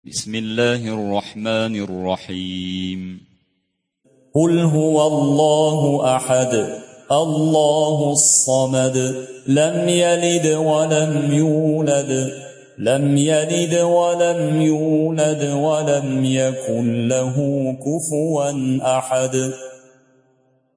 بسم الله الرحمن الرحيم. قل هو الله أحد الله الصمد لم يلد ولم يولد ولم يكن له كفوا أحد.